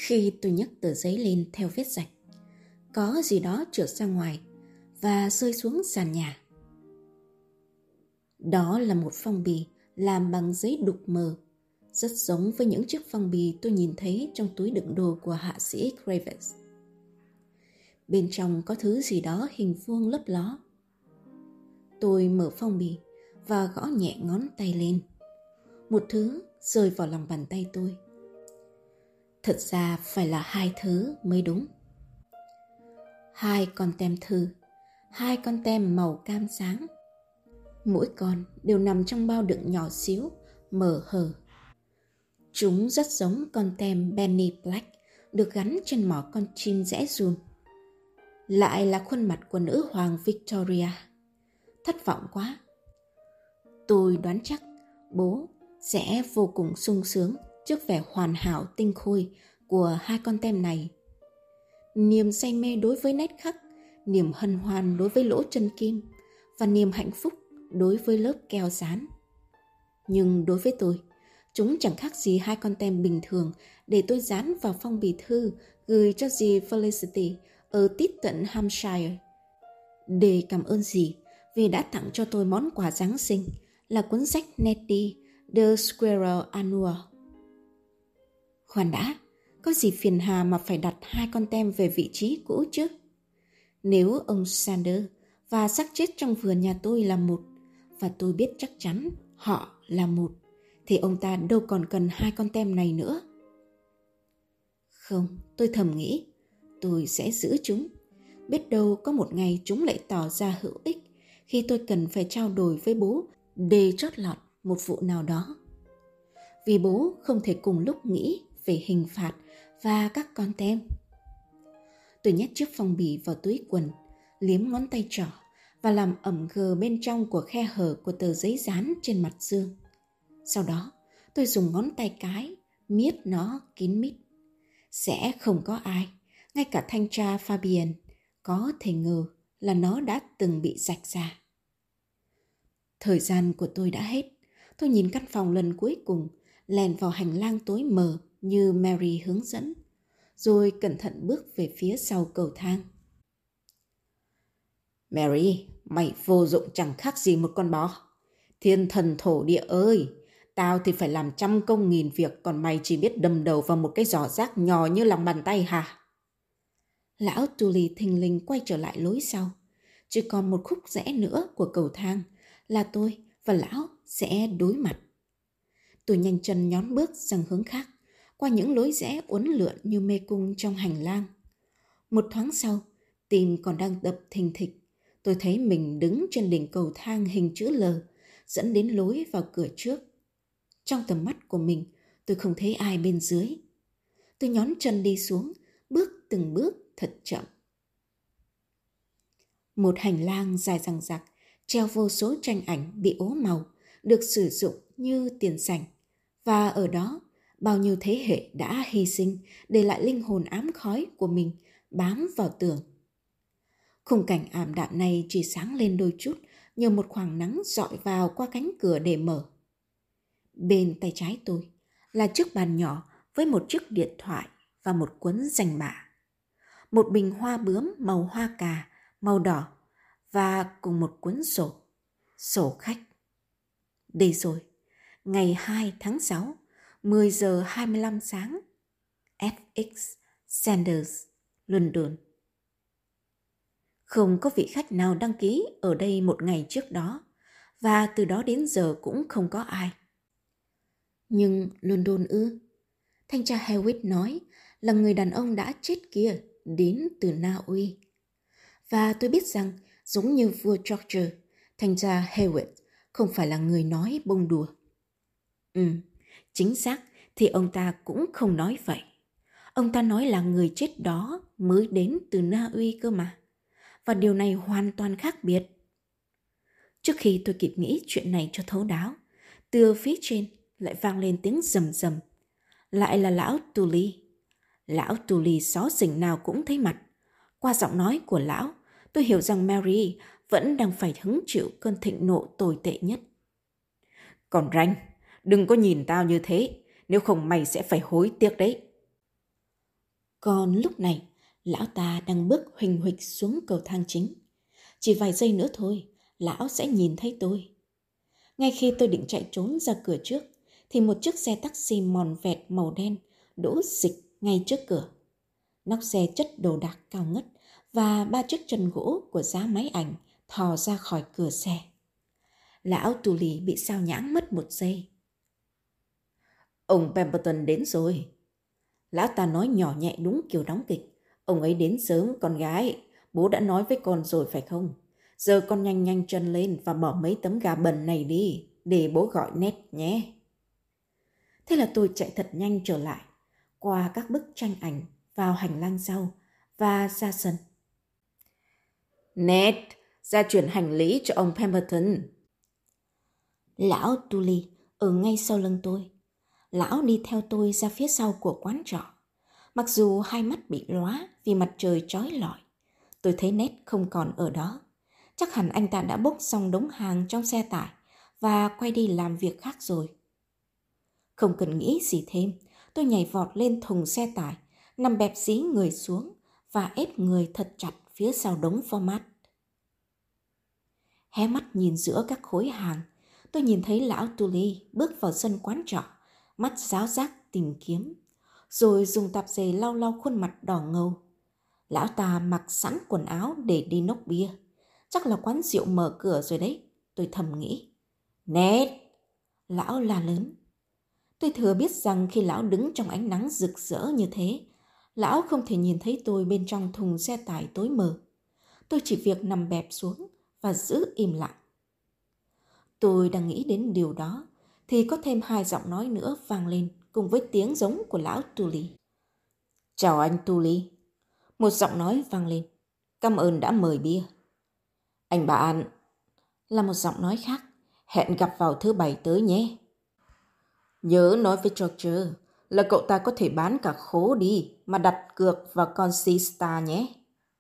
Khi tôi nhấc tờ giấy lên theo vết rạch, có gì đó trượt ra ngoài và rơi xuống sàn nhà. Đó là một phong bì làm bằng giấy đục mờ, rất giống với những chiếc phong bì tôi nhìn thấy trong túi đựng đồ của hạ sĩ Graves. Bên trong có thứ gì đó hình vuông lấp ló. Tôi mở phong bì và gõ nhẹ ngón tay lên. Một thứ rơi vào lòng bàn tay tôi. Thật ra phải là 2 thứ mới đúng. 2 con tem thư, 2 con tem màu cam sáng. Mỗi con đều nằm trong bao đựng nhỏ xíu, mở hở. Chúng rất giống con tem Penny Black được gắn trên mỏ con chim rẽ giun. Lại là khuôn mặt của nữ hoàng Victoria. Thất vọng quá. Tôi đoán chắc bố sẽ vô cùng sung sướng trước vẻ hoàn hảo tinh khôi của 2 con tem này. Niềm say mê đối với nét khắc, niềm hân hoan đối với lỗ chân kim và niềm hạnh phúc đối với lớp keo dán. Nhưng đối với tôi, chúng chẳng khác gì 2 con tem bình thường để tôi dán vào phong bì thư gửi cho dì Felicity ở tít tận Hampshire. Để cảm ơn dì vì đã tặng cho tôi món quà Giáng sinh là cuốn sách Nettie The Squirrel Annual. Khoan đã, có gì phiền hà mà phải đặt 2 con tem về vị trí cũ chứ? Nếu ông Sanders và xác chết trong vườn nhà tôi là một, và tôi biết chắc chắn họ là một, thì ông ta đâu còn cần 2 con tem này nữa. Không, tôi thầm nghĩ, tôi sẽ giữ chúng. Biết đâu có một ngày chúng lại tỏ ra hữu ích khi tôi cần phải trao đổi với bố để chót lọt một vụ nào đó. Vì bố không thể cùng lúc nghĩ về hình phạt và các con tem. Tôi nhét chiếc phong bì vào túi quần, liếm ngón tay trỏ và làm ẩm gờ bên trong của khe hở của tờ giấy dán trên mặt dương. Sau đó, tôi dùng ngón tay cái miết nó kín mít. Sẽ không có ai, ngay cả thanh tra Fabian, có thể ngờ là nó đã từng bị rạch ra. Thời gian của tôi đã hết. Tôi nhìn căn phòng lần cuối cùng, lèn vào hành lang tối mờ như Mary hướng dẫn, rồi cẩn thận bước về phía sau cầu thang. Mary, mày vô dụng chẳng khác gì một con bò. Thiên thần thổ địa ơi, tao thì phải làm 100 công nghìn việc, còn mày chỉ biết đâm đầu vào một cái giỏ rác nhỏ như lòng bàn tay hả? Lão Tully thình lình quay trở lại lối sau. Chỉ còn một khúc rẽ nữa của cầu thang là tôi và lão sẽ đối mặt. Tôi nhanh chân nhón bước sang hướng khác, qua những lối rẽ uốn lượn như mê cung trong hành lang. Một thoáng sau, tim còn đang đập thình thịch, tôi thấy mình đứng trên đỉnh cầu thang hình chữ L, dẫn đến lối vào cửa trước. Trong tầm mắt của mình, tôi không thấy ai bên dưới. Tôi nhón chân đi xuống, bước từng bước thật chậm. Một hành lang dài dằng dặc, treo vô số tranh ảnh bị ố màu, được sử dụng như tiền sảnh. Và ở đó, bao nhiêu thế hệ đã hy sinh để lại linh hồn ám khói của mình bám vào tường. Khung cảnh ảm đạm này chỉ sáng lên đôi chút nhờ một khoảng nắng rọi vào qua cánh cửa để mở. Bên tay trái tôi là chiếc bàn nhỏ với một chiếc điện thoại và một cuốn danh bạ. Một bình hoa bướm màu hoa cà, màu đỏ và cùng một cuốn sổ khách. Đây rồi, ngày 2 tháng 6, 10 giờ 25 sáng, FX Sanders, London. Không có vị khách nào đăng ký ở đây một ngày trước đó, và từ đó đến giờ cũng không có ai. Nhưng London ư? Thanh tra Hewitt nói là người đàn ông đã chết kia đến từ Na Uy. Và tôi biết rằng, giống như vua George, thanh tra Hewitt không phải là người nói bông đùa. Chính xác thì ông ta cũng không nói vậy. Ông ta nói là người chết đó mới đến từ Na Uy cơ mà. Và điều này hoàn toàn khác biệt. Trước khi tôi kịp nghĩ chuyện này cho thấu đáo, từ phía trên lại vang lên tiếng rầm rầm. Lại là lão Tully. Lão Tully xó xỉnh nào cũng thấy mặt. Qua giọng nói của lão, tôi hiểu rằng Mary vẫn đang phải hứng chịu cơn thịnh nộ tồi tệ nhất. Còn ranh, đừng có nhìn tao như thế, nếu không mày sẽ phải hối tiếc đấy. Còn lúc này, lão ta đang bước huỳnh huỵch xuống cầu thang chính. Chỉ vài giây nữa thôi, lão sẽ nhìn thấy tôi. Ngay khi tôi định chạy trốn ra cửa trước, thì một chiếc xe taxi mòn vẹt màu đen đỗ xịch ngay trước cửa. Nóc xe chất đồ đạc cao ngất và 3 chiếc chân gỗ của giá máy ảnh thò ra khỏi cửa xe. Lão Tully bị sao nhãng mất một giây. Ông Pemberton đến rồi. Lão ta nói nhỏ nhẹ đúng kiểu đóng kịch. Ông ấy đến sớm con gái. Bố đã nói với con rồi phải không? Giờ con nhanh nhanh chân lên và bỏ mấy tấm gà bẩn này đi, để bố gọi Ned nhé. Thế là tôi chạy thật nhanh trở lại, qua các bức tranh ảnh, vào hành lang sau và ra sân. Ned, ra chuyển hành lý cho ông Pemberton. Lão Tully ở ngay sau lưng tôi. Lão đi theo tôi ra phía sau của quán trọ. Mặc dù hai mắt bị lóa vì mặt trời chói lọi, tôi thấy Ned không còn ở đó. Chắc hẳn anh ta đã bốc xong đống hàng trong xe tải và quay đi làm việc khác rồi. Không cần nghĩ gì thêm, tôi nhảy vọt lên thùng xe tải, nằm bẹp dí người xuống và ép người thật chặt phía sau đống format. Hé mắt nhìn giữa các khối hàng, tôi nhìn thấy lão Tully bước vào sân quán trọ, mắt giáo giác tìm kiếm, rồi dùng tạp dề lau lau khuôn mặt đỏ ngầu. Lão ta mặc sẵn quần áo để đi nốc bia. Chắc là quán rượu mở cửa rồi đấy, tôi thầm nghĩ. Ned! Lão la lớn. Tôi thừa biết rằng khi lão đứng trong ánh nắng rực rỡ như thế, lão không thể nhìn thấy tôi bên trong thùng xe tải tối mờ. Tôi chỉ việc nằm bẹp xuống và giữ im lặng. Tôi đang nghĩ đến điều đó, thì có thêm 2 giọng nói nữa vang lên cùng với tiếng giống của lão Tully. Chào anh Tully. Một giọng nói vang lên. Cảm ơn đã mời bia. Anh bạn, là một giọng nói khác. Hẹn gặp vào thứ Bảy tới nhé. Nhớ nói với George là cậu ta có thể bán cả khố đi mà đặt cược vào con Sea nhé.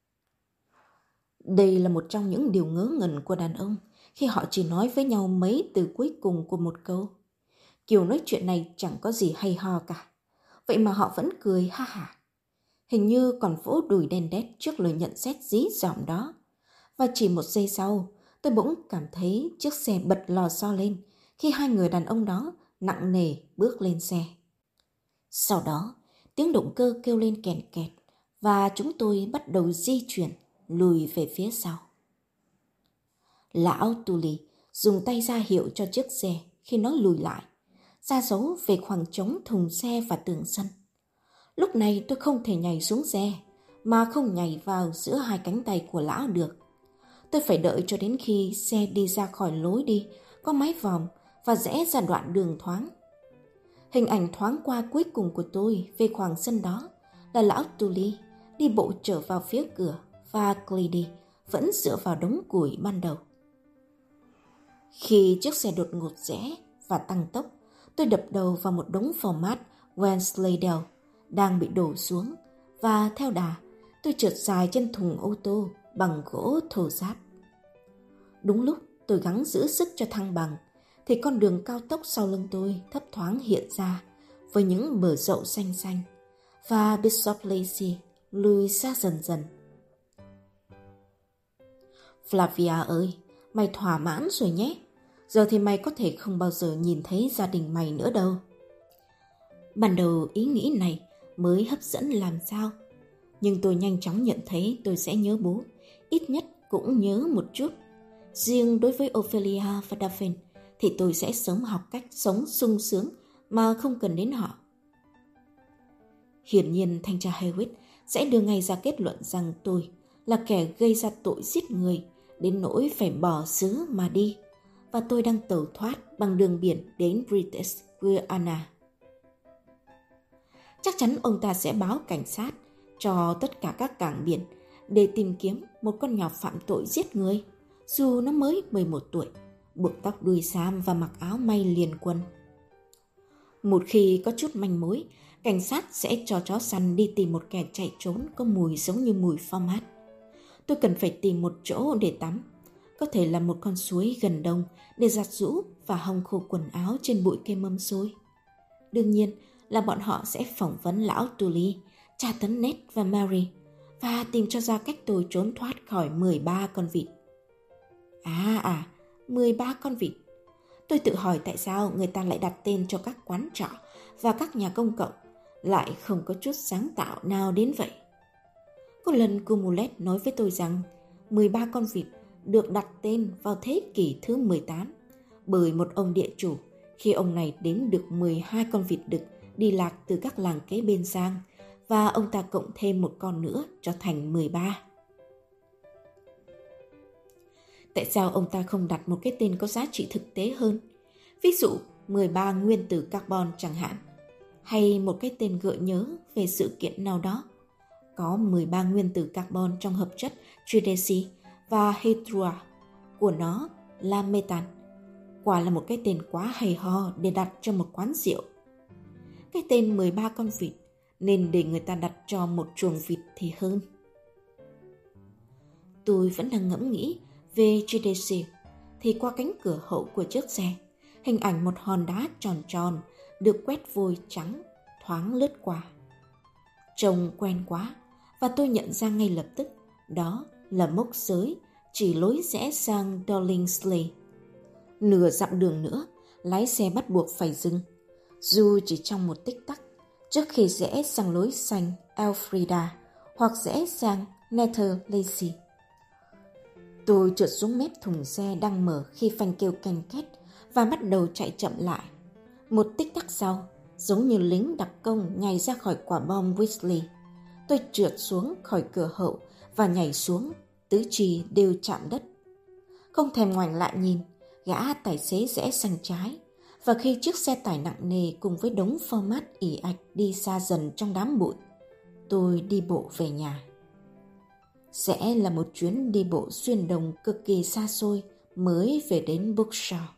Đây là một trong những điều ngớ ngẩn của đàn ông khi họ chỉ nói với nhau mấy từ cuối cùng của một câu. Kiểu nói chuyện này chẳng có gì hay ho cả. Vậy mà họ vẫn cười ha hả. Hình như còn vỗ đùi đen đét trước lời nhận xét dí dỏm đó. Và chỉ một giây sau, tôi bỗng cảm thấy chiếc xe bật lò xo lên khi hai người đàn ông đó nặng nề bước lên xe. Sau đó, tiếng động cơ kêu lên kèn kẹt và chúng tôi bắt đầu di chuyển lùi về phía sau. Lão Tully dùng tay ra hiệu cho chiếc xe khi nó lùi lại, ra dấu về khoảng trống thùng xe và tường sân. Lúc này tôi không thể nhảy xuống xe mà không nhảy vào giữa hai cánh tay của lão được. Tôi phải đợi cho đến khi xe đi ra khỏi lối đi có mái vòm và rẽ ra đoạn đường thoáng. Hình ảnh thoáng qua cuối cùng của tôi về khoảng sân đó là lão Tully đi bộ trở vào phía cửa và Clady vẫn dựa vào đống củi ban đầu. Khi chiếc xe đột ngột rẽ và tăng tốc, tôi đập đầu vào một đống format Wensleydale đang bị đổ xuống và theo đà, tôi trượt dài trên thùng ô tô bằng gỗ thô ráp. Đúng lúc tôi gắng giữ sức cho thăng bằng, thì con đường cao tốc sau lưng tôi thấp thoáng hiện ra với những bờ rậu xanh xanh và Bishop Lacey lùi xa dần dần. Flavia ơi, mày thỏa mãn rồi nhé. Giờ thì mày có thể không bao giờ nhìn thấy gia đình mày nữa đâu. Ban đầu ý nghĩ này mới hấp dẫn làm sao. Nhưng tôi nhanh chóng nhận thấy tôi sẽ nhớ bố, ít nhất cũng nhớ một chút. Riêng đối với Ophelia và Daphne thì tôi sẽ sớm học cách sống sung sướng mà không cần đến họ. Hiển nhiên thanh tra Hewitt sẽ đưa ngay ra kết luận rằng tôi là kẻ gây ra tội giết người đến nỗi phải bỏ xứ mà đi, và tôi đang tẩu thoát bằng đường biển đến British Guiana. Chắc chắn ông ta sẽ báo cảnh sát cho tất cả các cảng biển để tìm kiếm một con nhỏ phạm tội giết người, dù nó mới 11 tuổi, buộc tóc đuôi sam và mặc áo may liền quân. Một khi có chút manh mối, cảnh sát sẽ cho chó săn đi tìm một kẻ chạy trốn có mùi giống như mùi format. Tôi cần phải tìm một chỗ để tắm, có thể là một con suối gần đông để giặt giũ và hong khô quần áo trên bụi cây mâm xôi. Đương nhiên là bọn họ sẽ phỏng vấn lão Tully, tra tấn Ned và Mary và tìm cho ra cách tôi trốn thoát khỏi 13 con vịt. 13 con vịt. Tôi tự hỏi tại sao người ta lại đặt tên cho các quán trọ và các nhà công cộng, lại không có chút sáng tạo nào đến vậy. Có lần cô Mulet nói với tôi rằng 13 con vịt được đặt tên vào thế kỷ thứ 18 bởi một ông địa chủ khi ông này đếm được 12 con vịt đực đi lạc từ các làng kế bên sang, và ông ta cộng thêm một con nữa cho thành 13. Tại sao ông ta không đặt một cái tên có giá trị thực tế hơn? Ví dụ 13 nguyên tử carbon chẳng hạn, hay một cái tên gợi nhớ về sự kiện nào đó. Có 13 nguyên tử carbon trong hợp chất trideci và hydrua của nó là metan. Quả là một cái tên quá hay ho để đặt cho một quán rượu. Cái tên 13 con vịt nên để người ta đặt cho một chuồng vịt thì hơn. Tôi vẫn đang ngẫm nghĩ về trideci thì qua cánh cửa hậu của chiếc xe, hình ảnh một hòn đá tròn tròn được quét vôi trắng thoáng lướt qua. Trông quen quá, và tôi nhận ra ngay lập tức đó là mốc giới chỉ lối rẽ sang Dollingsley. Nửa dặm đường nữa, lái xe bắt buộc phải dừng, dù chỉ trong một tích tắc, trước khi rẽ sang lối xanh Elfrida hoặc rẽ sang Netherlacy. Tôi trượt xuống mép thùng xe đang mở khi phanh kêu canh két và bắt đầu chạy chậm lại. Một tích tắc sau, giống như lính đặc công nhảy ra khỏi quả bom Weasley, tôi trượt xuống khỏi cửa hậu và nhảy xuống, tứ chi đều chạm đất. Không thèm ngoảnh lại nhìn, gã tài xế rẽ sang trái, và khi chiếc xe tải nặng nề cùng với đống format ỉ ạch đi xa dần trong đám bụi, tôi đi bộ về nhà. Sẽ là một chuyến đi bộ xuyên đồng cực kỳ xa xôi mới về đến Bookshaw.